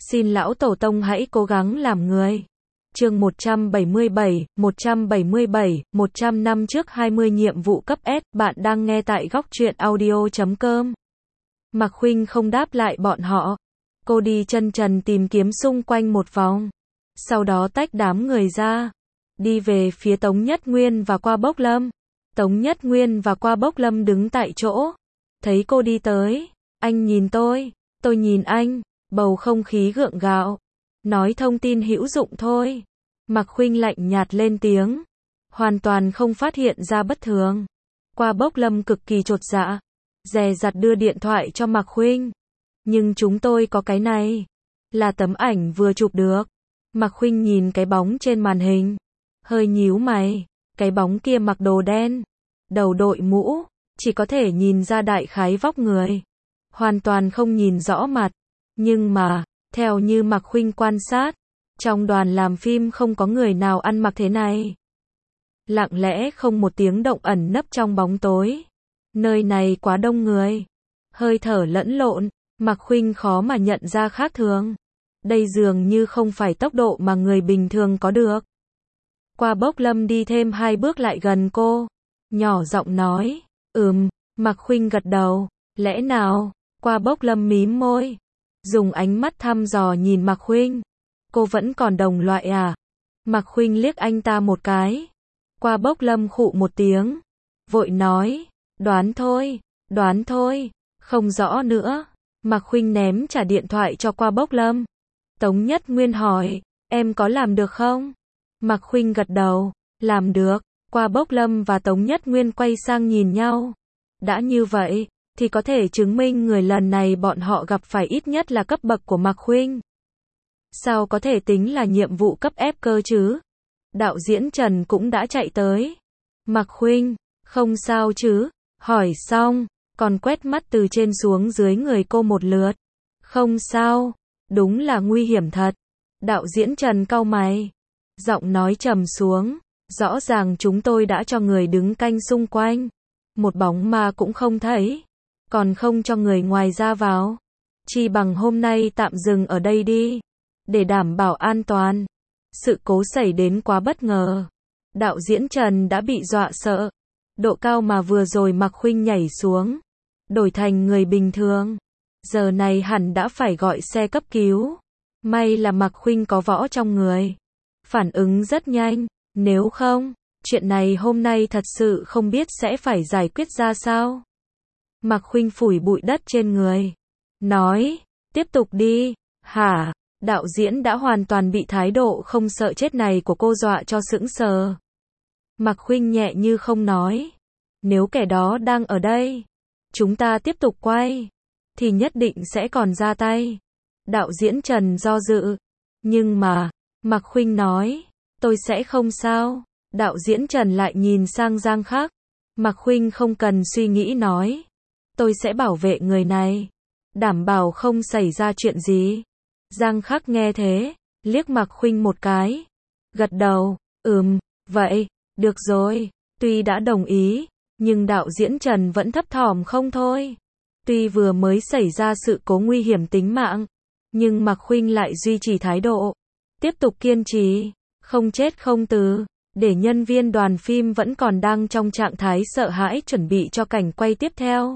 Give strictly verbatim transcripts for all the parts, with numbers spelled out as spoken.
Xin lão tổ tông hãy cố gắng làm người. Chương một trăm bảy mươi bảy, một trăm bảy mươi bảy, một trăm năm trước hai mươi nhiệm vụ cấp S, bạn đang nghe tại góc truyện audio chấm com. Mạc Khuynh không đáp lại bọn họ. Cô đi chân trần tìm kiếm xung quanh một vòng. Sau đó tách đám người ra. Đi về phía Tống Nhất Nguyên và Qua Bốc Lâm. Tống Nhất Nguyên và Qua Bốc Lâm đứng tại chỗ. Thấy cô đi tới. Anh nhìn tôi, tôi nhìn anh. Bầu không khí gượng gạo. Nói thông tin hữu dụng thôi. Mạc Khuynh lạnh nhạt lên tiếng. Hoàn toàn không phát hiện ra bất thường. Qua Bốc Lâm cực kỳ chột dạ. Dè dặt đưa điện thoại cho Mạc Khuynh. Nhưng chúng tôi có cái này. Là tấm ảnh vừa chụp được. Mạc Khuynh nhìn cái bóng trên màn hình. Hơi nhíu mày. Cái bóng kia mặc đồ đen. Đầu đội mũ. Chỉ có thể nhìn ra đại khái vóc người. Hoàn toàn không nhìn rõ mặt. Nhưng mà, theo như Mạc Khuynh quan sát, trong đoàn làm phim không có người nào ăn mặc thế này. Lặng lẽ không một tiếng động ẩn nấp trong bóng tối. Nơi này quá đông người. Hơi thở lẫn lộn, Mạc Khuynh khó mà nhận ra khác thường. Đây dường như không phải tốc độ mà người bình thường có được. Qua Bốc Lâm đi thêm hai bước lại gần cô. Nhỏ giọng nói, ừm, Mạc Khuynh gật đầu, lẽ nào, Qua Bốc Lâm mím môi. Dùng ánh mắt thăm dò nhìn Mạc Khuynh. Cô vẫn còn đồng loại à? Mạc Khuynh liếc anh ta một cái. Qua Bốc Lâm khụ một tiếng. Vội nói, đoán thôi, đoán thôi, không rõ nữa. Mạc Khuynh ném trả điện thoại cho Qua Bốc Lâm. Tống Nhất Nguyên hỏi, em có làm được không? Mạc Khuynh gật đầu, làm được. Qua Bốc Lâm và Tống Nhất Nguyên quay sang nhìn nhau. Đã như vậy, thì có thể chứng minh người lần này bọn họ gặp phải ít nhất là cấp bậc của Mạc Khuynh. Sao có thể tính là nhiệm vụ cấp F cơ chứ? Đạo diễn Trần cũng đã chạy tới. Mạc Khuynh, không sao chứ? Hỏi xong, còn quét mắt từ trên xuống dưới người cô một lượt. Không sao, đúng là nguy hiểm thật. Đạo diễn Trần cau mày. Giọng nói trầm xuống, rõ ràng chúng tôi đã cho người đứng canh xung quanh. Một bóng ma cũng không thấy. Còn không cho người ngoài ra vào. Chi bằng hôm nay tạm dừng ở đây đi. Để đảm bảo an toàn. Sự cố xảy đến quá bất ngờ. Đạo diễn Trần đã bị dọa sợ. Độ cao mà vừa rồi Mạc Khuynh nhảy xuống. Đổi thành người bình thường. Giờ này hẳn đã phải gọi xe cấp cứu. May là Mạc Khuynh có võ trong người. Phản ứng rất nhanh. Nếu không, chuyện này hôm nay thật sự không biết sẽ phải giải quyết ra sao. Mạc Khuynh phủi bụi đất trên người. Nói, tiếp tục đi. Hả? Đạo diễn đã hoàn toàn bị thái độ không sợ chết này của cô dọa cho sững sờ. Mạc Khuynh nhẹ như không nói. Nếu kẻ đó đang ở đây, chúng ta tiếp tục quay, thì nhất định sẽ còn ra tay. Đạo diễn Trần do dự. Nhưng mà, Mạc Khuynh nói, tôi sẽ không sao. Đạo diễn Trần lại nhìn sang Giang Khắc. Mạc Khuynh không cần suy nghĩ nói. Tôi sẽ bảo vệ người này. Đảm bảo không xảy ra chuyện gì. Giang Khắc nghe thế, liếc Mạc Khuynh một cái. Gật đầu, ừm, vậy, được rồi. Tuy đã đồng ý, nhưng đạo diễn Trần vẫn thấp thỏm không thôi. Tuy vừa mới xảy ra sự cố nguy hiểm tính mạng, nhưng Mạc Khuynh lại duy trì thái độ. Tiếp tục kiên trì, không chết không từ. Để nhân viên đoàn phim vẫn còn đang trong trạng thái sợ hãi chuẩn bị cho cảnh quay tiếp theo.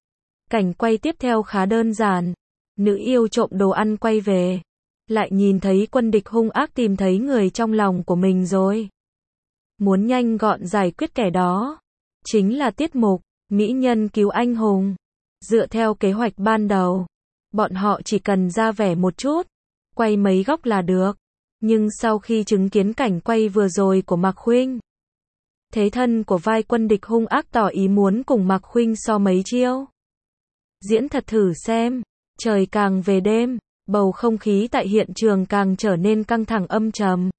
Cảnh quay tiếp theo khá đơn giản. Nữ yêu trộm đồ ăn quay về. Lại nhìn thấy quân địch hung ác tìm thấy người trong lòng của mình rồi. Muốn nhanh gọn giải quyết kẻ đó. Chính là tiết mục, mỹ nhân cứu anh hùng. Dựa theo kế hoạch ban đầu. Bọn họ chỉ cần ra vẻ một chút. Quay mấy góc là được. Nhưng sau khi chứng kiến cảnh quay vừa rồi của Mạc Khuynh. Thế thân của vai quân địch hung ác tỏ ý muốn cùng Mạc Khuynh so mấy chiêu. Diễn thật thử xem. Trời càng về đêm, bầu không khí tại hiện trường càng trở nên căng thẳng âm trầm.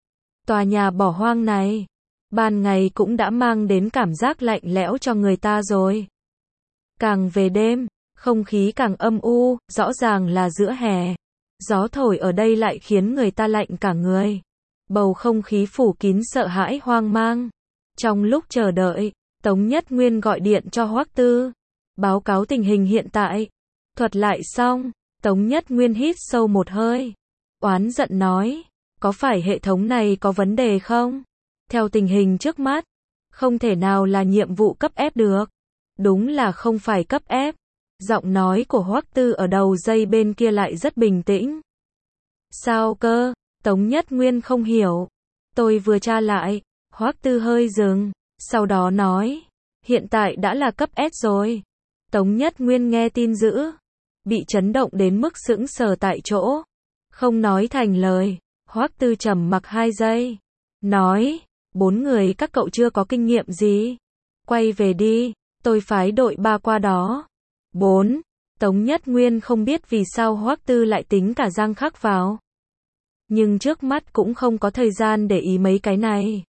Tòa nhà bỏ hoang này, ban ngày cũng đã mang đến cảm giác lạnh lẽo cho người ta rồi. Càng về đêm, không khí càng âm u, rõ ràng là giữa hè. Gió thổi ở đây lại khiến người ta lạnh cả người. Bầu không khí phủ kín sợ hãi hoang mang. Trong lúc chờ đợi, Tống Nhất Nguyên gọi điện cho Hoắc Tư. Báo cáo tình hình hiện tại. Thuật lại xong, Tống Nhất Nguyên hít sâu một hơi, oán giận nói, có phải hệ thống này có vấn đề không? Theo tình hình trước mắt, không thể nào là nhiệm vụ cấp ép được. Đúng là không phải cấp ép. Giọng nói của Hoắc Tư ở đầu dây bên kia lại rất bình tĩnh. Sao cơ? Tống Nhất Nguyên không hiểu. Tôi vừa tra lại. Hoắc Tư hơi dừng, sau đó nói, hiện tại đã là cấp S rồi. Tống Nhất Nguyên nghe tin dữ, bị chấn động đến mức sững sờ tại chỗ, không nói thành lời. Hoắc Tư trầm mặc hai giây, nói, bốn người các cậu chưa có kinh nghiệm gì, quay về đi, tôi phái đội ba qua đó. Bốn. Tống Nhất Nguyên không biết vì sao Hoắc Tư lại tính cả Giang Khắc vào, nhưng trước mắt cũng không có thời gian để ý mấy cái này.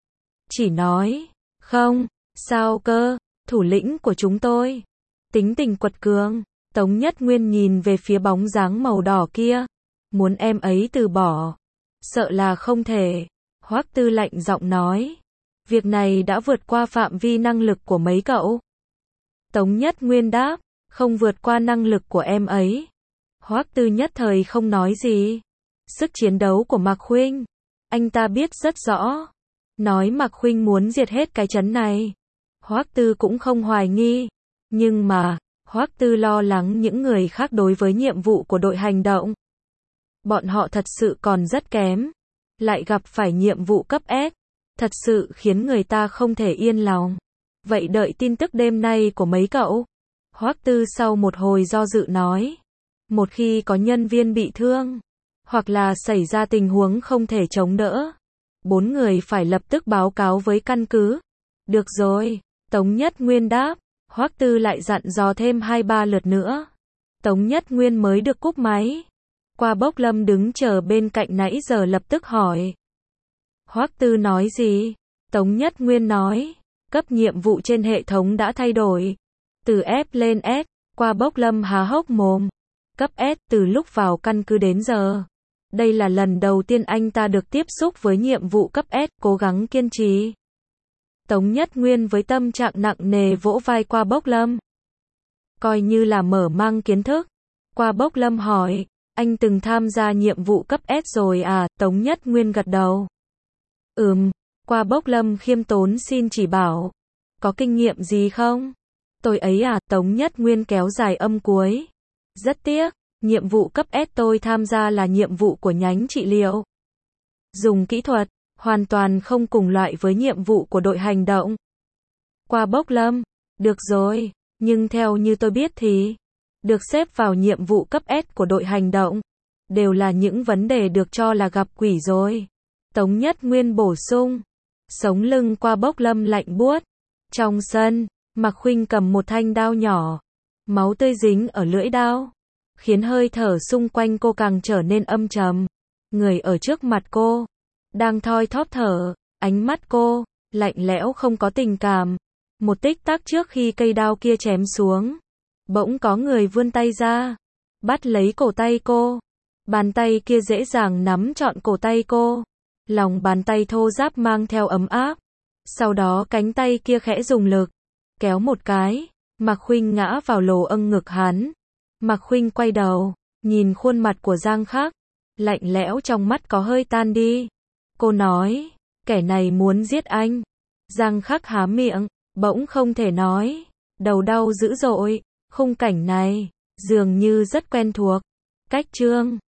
Chỉ nói, không, sao cơ, thủ lĩnh của chúng tôi, tính tình quật cường. Tống Nhất Nguyên nhìn về phía bóng dáng màu đỏ kia, muốn em ấy từ bỏ, sợ là không thể. Hoắc Tư lạnh giọng nói, việc này đã vượt qua phạm vi năng lực của mấy cậu. Tống Nhất Nguyên đáp, không vượt qua năng lực của em ấy. Hoắc Tư nhất thời không nói gì. Sức chiến đấu của Mạc Khuynh, anh ta biết rất rõ. Nói Mạc Khuynh muốn diệt hết cái trấn này, Hoắc Tư cũng không hoài nghi. Nhưng mà, Hoắc Tư lo lắng những người khác đối với nhiệm vụ của đội hành động. Bọn họ thật sự còn rất kém. Lại gặp phải nhiệm vụ cấp S. Thật sự khiến người ta không thể yên lòng. Vậy đợi tin tức đêm nay của mấy cậu. Hoắc Tư sau một hồi do dự nói. Một khi có nhân viên bị thương, hoặc là xảy ra tình huống không thể chống đỡ, bốn người phải lập tức báo cáo với căn cứ. Được rồi, Tống Nhất Nguyên đáp. Hoắc Tư lại dặn dò thêm hai ba lượt nữa. Tống Nhất Nguyên mới được cúp máy. Qua Bốc Lâm đứng chờ bên cạnh nãy giờ lập tức hỏi. Hoắc Tư nói gì? Tống Nhất Nguyên nói, cấp nhiệm vụ trên hệ thống đã thay đổi. Từ F lên S. Qua Bốc Lâm há hốc mồm. Cấp S từ lúc vào căn cứ đến giờ. Đây là lần đầu tiên anh ta được tiếp xúc với nhiệm vụ cấp S, cố gắng kiên trì. Tống Nhất Nguyên với tâm trạng nặng nề vỗ vai Qua Bốc Lâm. Coi như là mở mang kiến thức. Qua Bốc Lâm hỏi, anh từng tham gia nhiệm vụ cấp S rồi à? Tống Nhất Nguyên gật đầu. Ừm. Qua Bốc Lâm khiêm tốn xin chỉ bảo. Có kinh nghiệm gì không? Tôi ấy à? Tống Nhất Nguyên kéo dài âm cuối. Rất tiếc, nhiệm vụ cấp S tôi tham gia là nhiệm vụ của nhánh trị liệu. Dùng kỹ thuật, hoàn toàn không cùng loại với nhiệm vụ của đội hành động. Qua Bốc Lâm, được rồi, nhưng theo như tôi biết thì, được xếp vào nhiệm vụ cấp S của đội hành động, đều là những vấn đề được cho là gặp quỷ rồi. Tống Nhất Nguyên bổ sung, sống lưng Qua Bốc Lâm lạnh buốt. Trong sân, Mạc Khuynh cầm một thanh đao nhỏ, máu tươi dính ở lưỡi đao, khiến hơi thở xung quanh cô càng trở nên âm trầm. Người ở trước mặt cô đang thoi thóp thở, ánh mắt cô lạnh lẽo không có tình cảm. Một tích tắc trước khi cây đao kia chém xuống, bỗng có người vươn tay ra, bắt lấy cổ tay cô. Bàn tay kia dễ dàng nắm trọn cổ tay cô, lòng bàn tay thô ráp mang theo ấm áp. Sau đó cánh tay kia khẽ dùng lực, kéo một cái, Mạc Khuynh ngã vào lồ âng ngực hắn. Mạc Khuynh quay đầu, nhìn khuôn mặt của Giang Khắc, lạnh lẽo trong mắt có hơi tan đi. Cô nói, kẻ này muốn giết anh. Giang Khắc há miệng, bỗng không thể nói, đầu đau dữ dội. Khung cảnh này, dường như rất quen thuộc. Cách chương